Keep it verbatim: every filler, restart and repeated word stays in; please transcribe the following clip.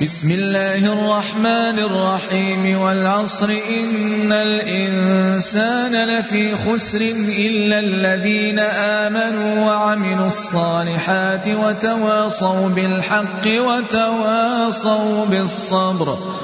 بسم الله الرحمن الرحيم والعصر إن الإنسان لفي خسر إلا الذين آمنوا وعملوا الصالحات وتواصوا بالحق وتواصوا بالصبر